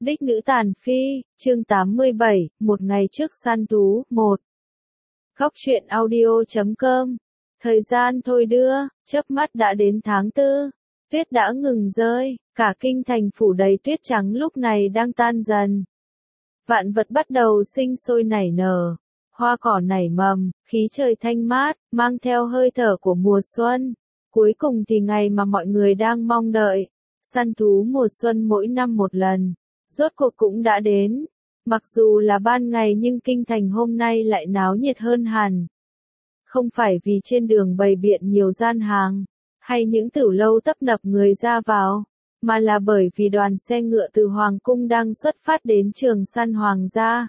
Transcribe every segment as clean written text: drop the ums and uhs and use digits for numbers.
Đích nữ tàn phi, chương 87, một ngày trước săn thú, 1. Góc truyện audio.com. Thời gian thôi đưa, chớp mắt đã đến tháng 4. Tuyết đã ngừng rơi, cả kinh thành phủ đầy tuyết trắng lúc này đang tan dần. Vạn vật bắt đầu sinh sôi nảy nở, hoa cỏ nảy mầm, khí trời thanh mát, mang theo hơi thở của mùa xuân. Cuối cùng thì ngày mà mọi người đang mong đợi, săn thú mùa xuân mỗi năm một lần, rốt cuộc cũng đã đến. Mặc dù là ban ngày nhưng kinh thành hôm nay lại náo nhiệt hơn hẳn. Không phải vì trên đường bày biện nhiều gian hàng, hay những tửu lâu tấp nập người ra vào, mà là bởi vì đoàn xe ngựa từ Hoàng cung đang xuất phát đến trường săn Hoàng gia.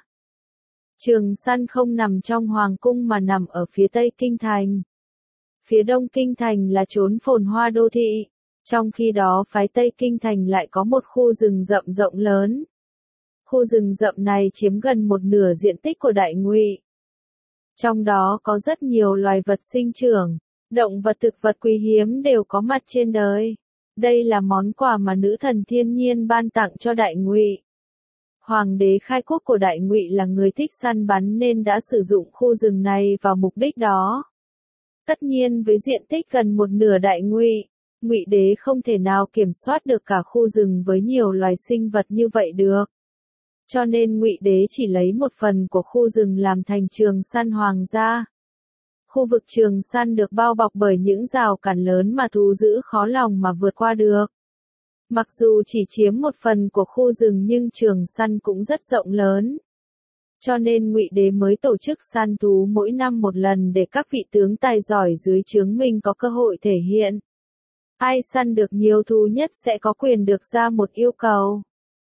Trường săn không nằm trong Hoàng cung mà nằm ở phía tây kinh thành. Phía đông kinh thành là chốn phồn hoa đô thị, trong khi đó phái tây kinh thành lại có một khu rừng rậm rộng lớn. Khu rừng rậm này chiếm gần một nửa diện tích của Đại Ngụy. Trong đó có rất nhiều loài vật sinh trưởng, động vật thực vật quý hiếm đều có mặt trên đời. Đây là món quà mà nữ thần thiên nhiên ban tặng cho Đại Ngụy. Hoàng đế khai quốc của Đại Ngụy là người thích săn bắn nên đã sử dụng khu rừng này vào mục đích đó. Tất nhiên với diện tích gần một nửa Đại Ngụy, Ngụy đế không thể nào kiểm soát được cả khu rừng với nhiều loài sinh vật như vậy được. Cho nên Ngụy đế chỉ lấy một phần của khu rừng làm thành trường săn Hoàng gia. Khu vực trường săn được bao bọc bởi những rào cản lớn mà thú dữ khó lòng mà vượt qua được. Mặc dù chỉ chiếm một phần của khu rừng nhưng trường săn cũng rất rộng lớn. Cho nên Ngụy đế mới tổ chức săn thú mỗi năm một lần để các vị tướng tài giỏi dưới trướng mình có cơ hội thể hiện. Ai săn được nhiều thú nhất sẽ có quyền được ra một yêu cầu.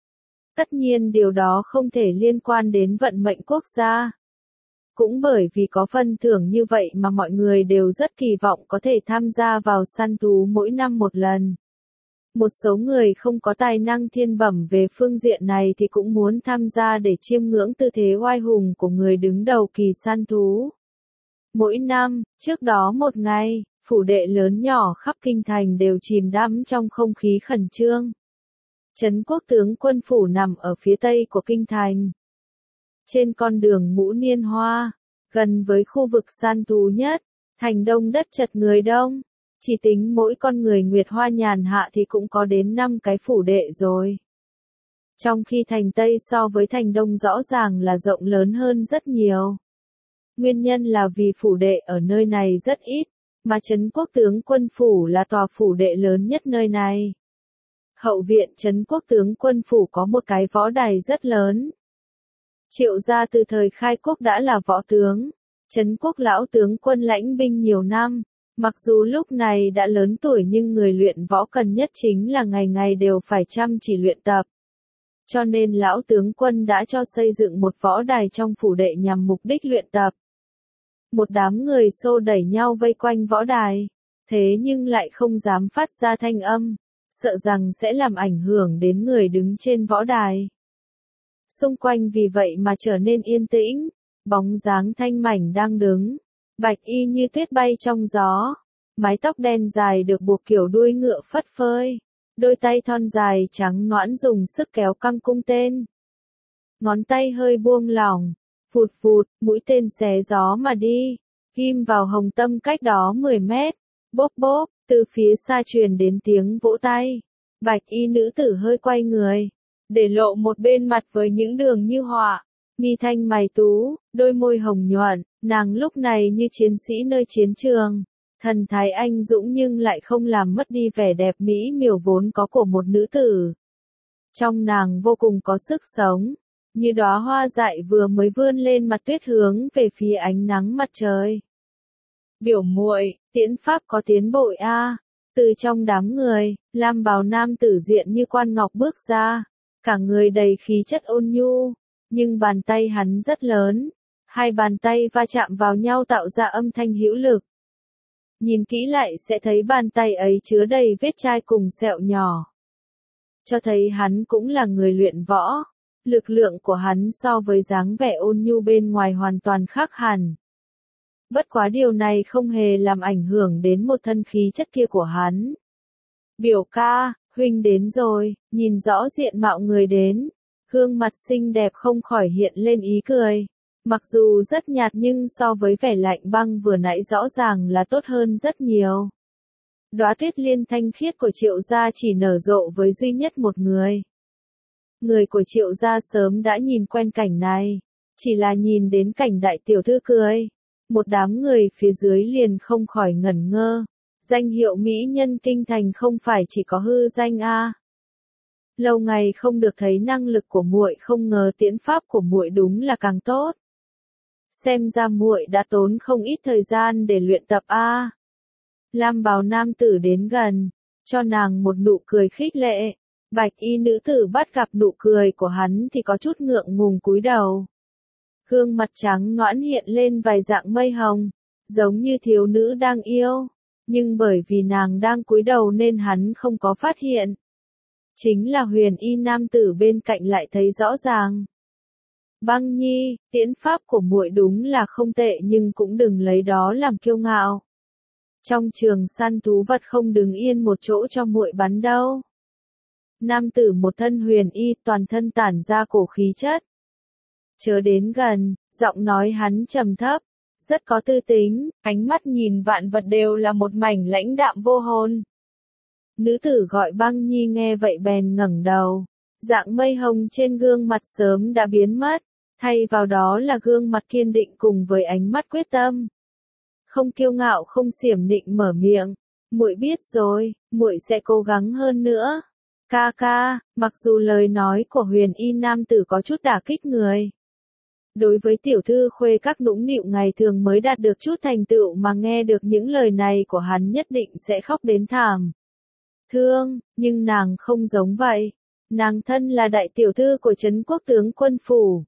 Tất nhiên điều đó không thể liên quan đến vận mệnh quốc gia. Cũng bởi vì có phần thưởng như vậy mà mọi người đều rất kỳ vọng có thể tham gia vào săn thú mỗi năm một lần. Một số người không có tài năng thiên bẩm về phương diện này thì cũng muốn tham gia để chiêm ngưỡng tư thế oai hùng của người đứng đầu kỳ săn thú. Mỗi năm, trước đó một ngày, phủ đệ lớn nhỏ khắp kinh thành đều chìm đắm trong không khí khẩn trương. Trấn Quốc tướng quân phủ nằm ở phía tây của kinh thành. Trên con đường Ngũ Niên Hoa, gần với khu vực săn thú nhất, thành đông đất chật người đông. Chỉ tính mỗi con người Nguyệt Hoa nhàn hạ thì cũng có đến 5 cái phủ đệ rồi. Trong khi thành Tây so với thành Đông rõ ràng là rộng lớn hơn rất nhiều. Nguyên nhân là vì phủ đệ ở nơi này rất ít, mà Trấn Quốc tướng quân phủ là tòa phủ đệ lớn nhất nơi này. Hậu viện Trấn Quốc tướng quân phủ có một cái võ đài rất lớn. Triệu gia từ thời khai quốc đã là võ tướng, Trấn Quốc lão tướng quân lãnh binh nhiều năm. Mặc dù lúc này đã lớn tuổi nhưng người luyện võ cần nhất chính là ngày ngày đều phải chăm chỉ luyện tập. Cho nên lão tướng quân đã cho xây dựng một võ đài trong phủ đệ nhằm mục đích luyện tập. Một đám người xô đẩy nhau vây quanh võ đài, thế nhưng lại không dám phát ra thanh âm, sợ rằng sẽ làm ảnh hưởng đến người đứng trên võ đài. Xung quanh vì vậy mà trở nên yên tĩnh, bóng dáng Thanh Mảnh đang đứng. Bạch y như tuyết bay trong gió, mái tóc đen dài được buộc kiểu đuôi ngựa phất phới, đôi tay thon dài trắng nõn dùng sức kéo căng cung tên. Ngón tay hơi buông lỏng, phụt phụt, mũi tên xé gió mà đi, ghim vào hồng tâm cách đó 10 mét, bốp bốp, từ phía xa truyền đến tiếng vỗ tay. Bạch y nữ tử hơi quay người, để lộ một bên mặt với những đường như họa. Mi thanh mày tú, đôi môi hồng nhuận, nàng lúc này như chiến sĩ nơi chiến trường, thần thái anh dũng nhưng lại không làm mất đi vẻ đẹp mỹ miều vốn có của một nữ tử. Trong nàng vô cùng có sức sống, như đóa hoa dại vừa mới vươn lên mặt tuyết hướng về phía ánh nắng mặt trời. Biểu muội, tiễn pháp có tiến bội a. Từ trong đám người, lam bào nam tử diện như quan ngọc bước ra, cả người đầy khí chất ôn nhu. Nhưng bàn tay hắn rất lớn, hai bàn tay va chạm vào nhau tạo ra âm thanh hữu lực. Nhìn kỹ lại sẽ thấy bàn tay ấy chứa đầy vết chai cùng sẹo nhỏ. Cho thấy hắn cũng là người luyện võ, lực lượng của hắn so với dáng vẻ ôn nhu bên ngoài hoàn toàn khác hẳn. Bất quá điều này không hề làm ảnh hưởng đến một thân khí chất kia của hắn. Biểu ca, huynh đến rồi, nhìn rõ diện mạo người đến. Gương mặt xinh đẹp không khỏi hiện lên ý cười. Mặc dù rất nhạt nhưng so với vẻ lạnh băng vừa nãy rõ ràng là tốt hơn rất nhiều. Đóa tuyết liên thanh khiết của Triệu gia chỉ nở rộ với duy nhất một người. Người của Triệu gia sớm đã nhìn quen cảnh này. Chỉ là nhìn đến cảnh đại tiểu thư cười. Một đám người phía dưới liền không khỏi ngẩn ngơ. Danh hiệu mỹ nhân kinh thành không phải chỉ có hư danh a. Lâu ngày không được thấy năng lực của muội, không ngờ tiễn pháp của muội đúng là càng tốt. Xem ra muội đã tốn không ít thời gian để luyện tập a. Lam bào nam tử đến gần, cho nàng một nụ cười khích lệ. Bạch y nữ tử bắt gặp nụ cười của hắn thì có chút ngượng ngùng cúi đầu. Gương mặt trắng nõn hiện lên vài dạng mây hồng, giống như thiếu nữ đang yêu, nhưng bởi vì nàng đang cúi đầu nên hắn không có phát hiện. Chính là huyền y nam tử bên cạnh lại thấy rõ ràng. Băng nhi, tiễn pháp của muội đúng là không tệ nhưng cũng đừng lấy đó làm kiêu ngạo. Trong trường săn thú vật không đứng yên một chỗ cho muội bắn đâu. Nam tử một thân huyền y, toàn thân tản ra cổ khí chất. Chớ đến gần, giọng nói hắn trầm thấp, rất có tư tính, ánh mắt nhìn vạn vật đều là một mảnh lãnh đạm vô hồn. Nữ tử gọi Băng Nhi nghe vậy bèn ngẩng đầu, dạng mây hồng trên gương mặt sớm đã biến mất, thay vào đó là gương mặt kiên định cùng với ánh mắt quyết tâm. Không kiêu ngạo không xiểm nịnh mở miệng, muội biết rồi, muội sẽ cố gắng hơn nữa. Ca ca, mặc dù lời nói của huyền y nam tử có chút đả kích người. Đối với tiểu thư khuê các nũng nịu ngày thường mới đạt được chút thành tựu mà nghe được những lời này của hắn nhất định sẽ khóc đến thảm. Thương, nhưng nàng không giống vậy. Nàng thân là đại tiểu thư của trấn quốc tướng quân phủ.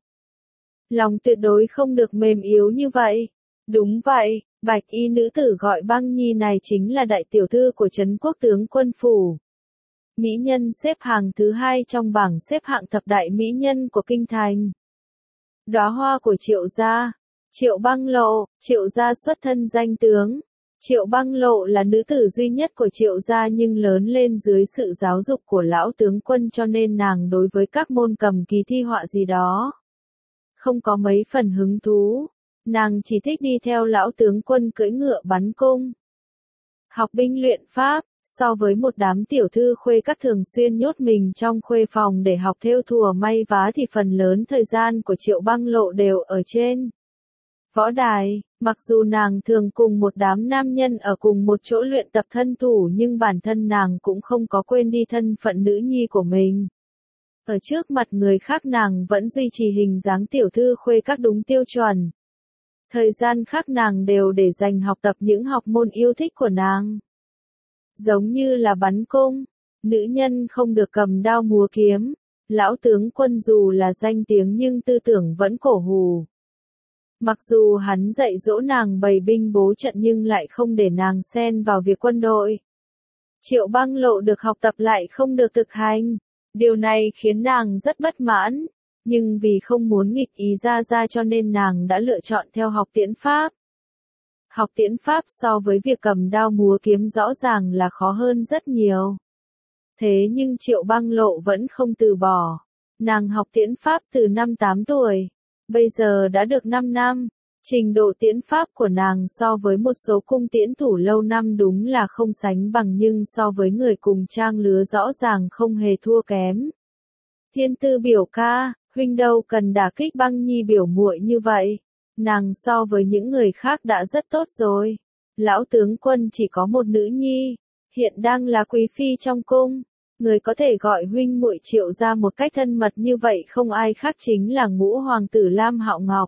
Lòng tuyệt đối không được mềm yếu như vậy. Đúng vậy, bạch y nữ tử gọi Băng Nhi này chính là đại tiểu thư của trấn quốc tướng quân phủ. Mỹ nhân xếp hàng thứ 2 trong bảng xếp hạng thập đại mỹ nhân của kinh thành. Đóa hoa của Triệu gia, Triệu Băng Lộ, Triệu gia xuất thân danh tướng. Triệu Băng Lộ là nữ tử duy nhất của Triệu gia nhưng lớn lên dưới sự giáo dục của lão tướng quân cho nên nàng đối với các môn cầm kỳ thi họa gì đó không có mấy phần hứng thú. Nàng chỉ thích đi theo lão tướng quân cưỡi ngựa bắn cung, học binh luyện pháp. So với một đám tiểu thư khuê các thường xuyên nhốt mình trong khuê phòng để học thêu thùa may vá thì phần lớn thời gian của Triệu Băng Lộ đều ở trên võ đài. Mặc dù nàng thường cùng một đám nam nhân ở cùng một chỗ luyện tập thân thủ nhưng bản thân nàng cũng không có quên đi thân phận nữ nhi của mình. Ở trước mặt người khác nàng vẫn duy trì hình dáng tiểu thư khuê các đúng tiêu chuẩn. Thời gian khác nàng đều để dành học tập những học môn yêu thích của nàng. Giống như là bắn cung, nữ nhân không được cầm đao múa kiếm, lão tướng quân dù là danh tiếng nhưng tư tưởng vẫn cổ hủ. Mặc dù hắn dạy dỗ nàng bày binh bố trận nhưng lại không để nàng xen vào việc quân đội. Triệu Băng Lộ được học tập lại không được thực hành, điều này khiến nàng rất bất mãn, nhưng vì không muốn nghịch ý ra cho nên nàng đã lựa chọn theo học tiễn pháp. Học tiễn pháp so với việc cầm đao múa kiếm rõ ràng là khó hơn rất nhiều. Thế nhưng Triệu Băng Lộ vẫn không từ bỏ. Nàng học tiễn pháp từ năm 8 tuổi. Bây giờ đã được 5 năm. Trình độ tiễn pháp của nàng so với một số cung tiễn thủ lâu năm đúng là không sánh bằng nhưng so với người cùng trang lứa rõ ràng không hề thua kém. Thiên Tư biểu ca, huynh đâu cần đả kích Băng Nhi biểu muội như vậy. Nàng so với những người khác đã rất tốt rồi. Lão tướng quân chỉ có một nữ nhi, hiện đang là quý phi trong cung. Người có thể gọi huynh muội Triệu ra một cách thân mật như vậy không ai khác chính là ngũ hoàng tử Lam Hạo Ngọc.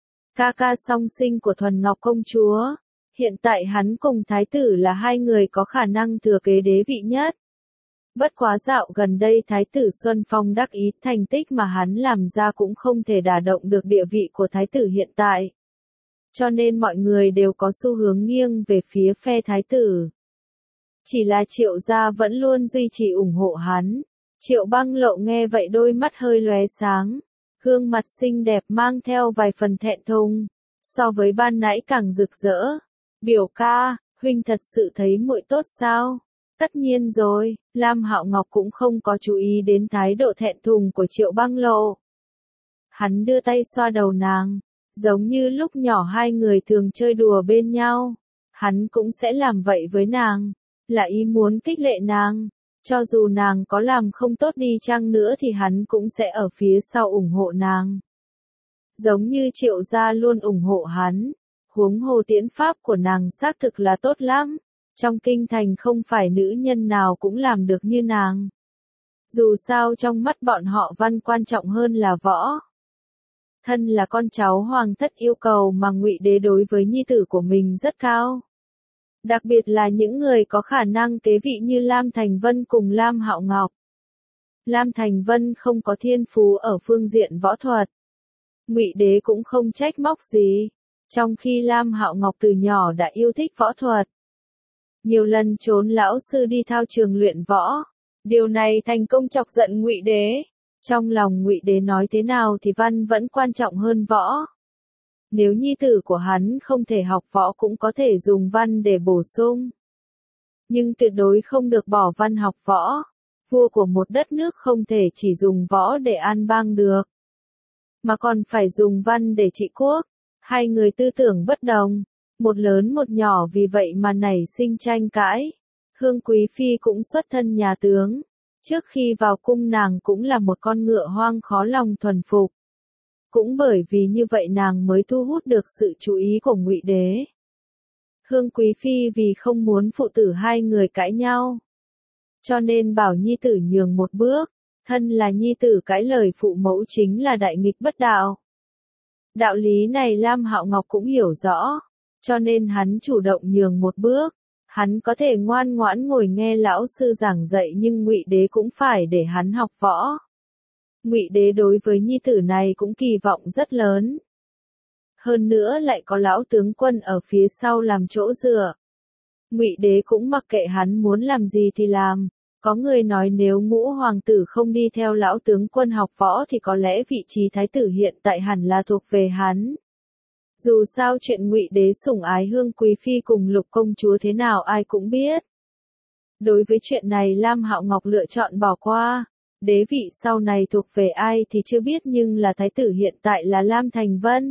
Ca ca song sinh của Thuần Ngọc công chúa. Hiện tại hắn cùng thái tử là hai người có khả năng thừa kế đế vị nhất. Bất quá dạo gần đây thái tử Xuân Phong đắc ý thành tích mà hắn làm ra cũng không thể đả động được địa vị của thái tử hiện tại. Cho nên mọi người đều có xu hướng nghiêng về phía phe thái tử. Chỉ là Triệu gia vẫn luôn duy trì ủng hộ hắn. Triệu Băng Lộ nghe vậy đôi mắt hơi lóe sáng. Gương mặt xinh đẹp mang theo vài phần thẹn thùng. So với ban nãy càng rực rỡ. Biểu ca, huynh thật sự thấy muội tốt sao? Tất nhiên rồi, Lam Hạo Ngọc cũng không có chú ý đến thái độ thẹn thùng của Triệu Băng Lộ. Hắn đưa tay xoa đầu nàng, giống như lúc nhỏ hai người thường chơi đùa bên nhau. Hắn cũng sẽ làm vậy với nàng, là ý muốn khích lệ nàng. Cho dù nàng có làm không tốt đi chăng nữa thì hắn cũng sẽ ở phía sau ủng hộ nàng. Giống như Triệu gia luôn ủng hộ hắn. Huống hồ tiễn pháp của nàng xác thực là tốt lắm. Trong kinh thành không phải nữ nhân nào cũng làm được như nàng. Dù sao trong mắt bọn họ văn quan trọng hơn là võ. Thân là con cháu hoàng thất yêu cầu mà Ngụy Đế đối với nhi tử của mình rất cao. Đặc biệt là những người có khả năng kế vị như Lam Thành Vân cùng Lam Hạo Ngọc. Lam Thành Vân không có thiên phú ở phương diện võ thuật. Ngụy Đế cũng không trách móc gì, trong khi Lam Hạo Ngọc từ nhỏ đã yêu thích võ thuật. Nhiều lần trốn lão sư đi thao trường luyện võ. Điều này thành công chọc giận Ngụy Đế. Trong lòng Ngụy Đế nói thế nào thì văn vẫn quan trọng hơn võ. Nếu nhi tử của hắn không thể học võ cũng có thể dùng văn để bổ sung. Nhưng tuyệt đối không được bỏ văn học võ. Vua của một đất nước không thể chỉ dùng võ để an bang được, mà còn phải dùng văn để trị quốc. Hai người tư tưởng bất đồng, một lớn một nhỏ vì vậy mà nảy sinh tranh cãi. Hương Quý Phi cũng xuất thân nhà tướng. Trước khi vào cung nàng cũng là một con ngựa hoang khó lòng thuần phục. Cũng bởi vì như vậy nàng mới thu hút được sự chú ý của Ngụy Đế. Hương Quý Phi vì không muốn phụ tử hai người cãi nhau, cho nên bảo nhi tử nhường một bước. Thân là nhi tử cãi lời phụ mẫu chính là đại nghịch bất đạo. Đạo lý này Lam Hạo Ngọc cũng hiểu rõ, cho nên hắn chủ động nhường một bước. Hắn có thể ngoan ngoãn ngồi nghe lão sư giảng dạy nhưng Ngụy Đế cũng phải để hắn học võ. Ngụy Đế đối với nhi tử này cũng kỳ vọng rất lớn. Hơn nữa lại có lão tướng quân ở phía sau làm chỗ dựa. Ngụy Đế cũng mặc kệ hắn muốn làm gì thì làm. Có người nói nếu Ngũ hoàng tử không đi theo lão tướng quân học võ thì có lẽ vị trí thái tử hiện tại hẳn là thuộc về hắn. Dù sao chuyện Ngụy Đế sủng ái Hương Quý Phi cùng Lục công chúa thế nào ai cũng biết. Đối với chuyện này Lam Hạo Ngọc lựa chọn bỏ qua. Đế vị sau này thuộc về ai thì chưa biết nhưng là thái tử hiện tại là Lam Thành Vân.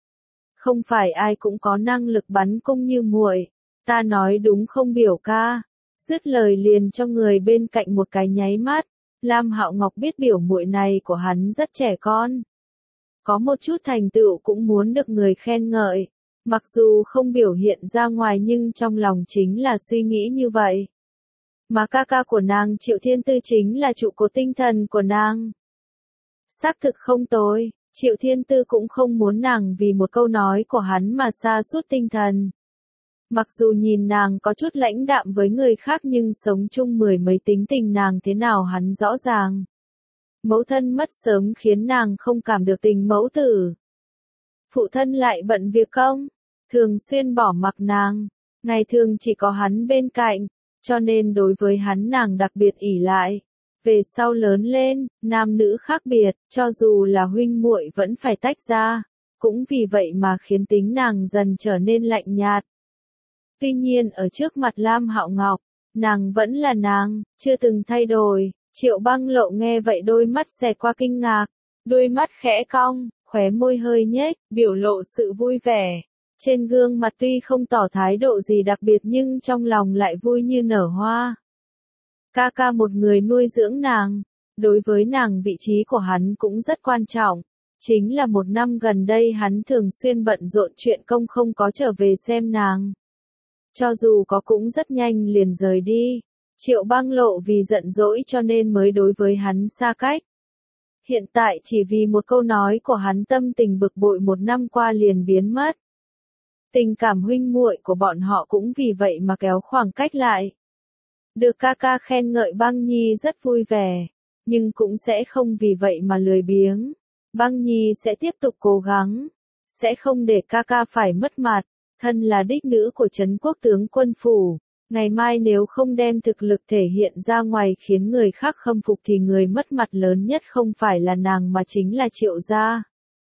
Không phải ai cũng có năng lực bắn cung như muội. Ta nói đúng không biểu ca? Dứt lời liền cho người bên cạnh một cái nháy mắt. Lam Hạo Ngọc biết biểu muội này của hắn rất trẻ con. Có một chút thành tựu cũng muốn được người khen ngợi. Mặc dù không biểu hiện ra ngoài nhưng trong lòng chính là suy nghĩ như vậy. Mà ca ca của nàng Triệu Thiên Tư chính là trụ cột tinh thần của nàng. Xác thực không tồi, Triệu Thiên Tư cũng không muốn nàng vì một câu nói của hắn mà sa sút tinh thần. Mặc dù nhìn nàng có chút lãnh đạm với người khác nhưng sống chung mười mấy tính tình nàng thế nào hắn rõ ràng. Mẫu thân mất sớm khiến nàng không cảm được tình mẫu tử. Phụ thân lại bận việc công, thường xuyên bỏ mặc nàng, ngày thường chỉ có hắn bên cạnh, cho nên đối với hắn nàng đặc biệt ỷ lại. Về sau lớn lên, nam nữ khác biệt, cho dù là huynh muội vẫn phải tách ra, cũng vì vậy mà khiến tính nàng dần trở nên lạnh nhạt. Tuy nhiên ở trước mặt Lam Hạo Ngọc, nàng vẫn là nàng, chưa từng thay đổi. Triệu Băng Lộ nghe vậy đôi mắt xẹt qua kinh ngạc, đôi mắt khẽ cong, khóe môi hơi nhếch, biểu lộ sự vui vẻ. Trên gương mặt tuy không tỏ thái độ gì đặc biệt nhưng trong lòng lại vui như nở hoa. Ca ca một người nuôi dưỡng nàng, đối với nàng vị trí của hắn cũng rất quan trọng. Chính là một năm gần đây hắn thường xuyên bận rộn chuyện công không có trở về xem nàng. Cho dù có cũng rất nhanh liền rời đi. Triệu Băng Lộ vì giận dỗi cho nên mới đối với hắn xa cách. Hiện tại chỉ vì một câu nói của hắn tâm tình bực bội một năm qua liền biến mất. Tình cảm huynh muội của bọn họ cũng vì vậy mà kéo khoảng cách lại. Được ca ca khen ngợi Băng Nhi rất vui vẻ, nhưng cũng sẽ không vì vậy mà lười biếng. Băng Nhi sẽ tiếp tục cố gắng, sẽ không để ca ca phải mất mặt. Thân là đích nữ của Trấn Quốc tướng quân phủ, ngày mai nếu không đem thực lực thể hiện ra ngoài khiến người khác khâm phục thì người mất mặt lớn nhất không phải là nàng mà chính là Triệu gia.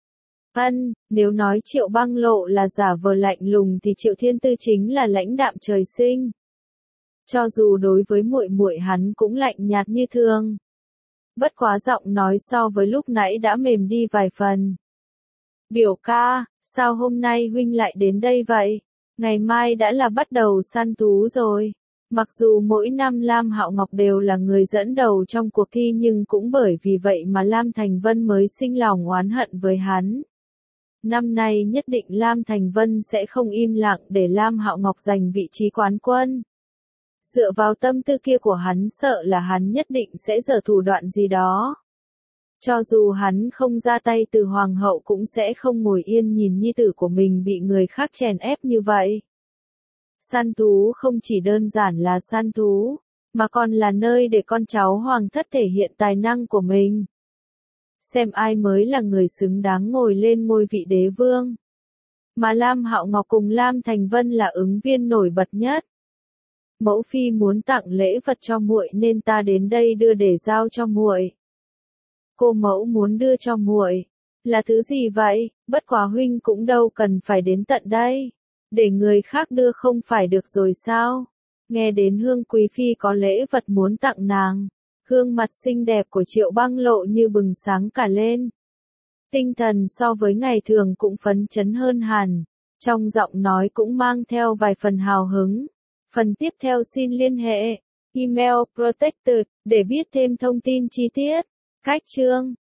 Nếu nói Triệu Băng Lộ là giả vờ lạnh lùng thì Triệu Thiên Tư chính là lãnh đạm trời sinh. Cho dù đối với muội muội hắn cũng lạnh nhạt như thường. Bất quá giọng nói so với lúc nãy đã mềm đi vài phần. Biểu ca, sao hôm nay huynh lại đến đây vậy? Ngày mai đã là bắt đầu săn thú rồi. Mặc dù mỗi năm Lam Hạo Ngọc đều là người dẫn đầu trong cuộc thi nhưng cũng bởi vì vậy mà Lam Thành Vân mới sinh lòng oán hận với hắn. Năm nay nhất định Lam Thành Vân sẽ không im lặng để Lam Hạo Ngọc giành vị trí quán quân. Dựa vào tâm tư kia của hắn sợ là hắn nhất định sẽ giở thủ đoạn gì đó. Cho dù hắn không ra tay từ hoàng hậu cũng sẽ không ngồi yên nhìn nhi tử của mình bị người khác chèn ép như vậy. Săn thú không chỉ đơn giản là săn thú, mà còn là nơi để con cháu hoàng thất thể hiện tài năng của mình. Xem ai mới là người xứng đáng ngồi lên ngôi vị đế vương. Mà Lam Hạo Ngọc cùng Lam Thành Vân là ứng viên nổi bật nhất. Mẫu phi muốn tặng lễ vật cho muội nên ta đến đây đưa để giao cho muội. Cô mẫu muốn đưa cho muội là thứ gì vậy? Bất quá huynh cũng đâu cần phải đến tận đây, để người khác đưa không phải được rồi sao? Nghe đến Hương quý phi có lễ vật muốn tặng nàng, gương mặt xinh đẹp của Triệu Băng lộ như bừng sáng cả lên. Tinh thần so với ngày thường cũng phấn chấn hơn hẳn, trong giọng nói cũng mang theo vài phần hào hứng. Phần tiếp theo xin liên hệ email protected để biết thêm thông tin chi tiết. Cách chương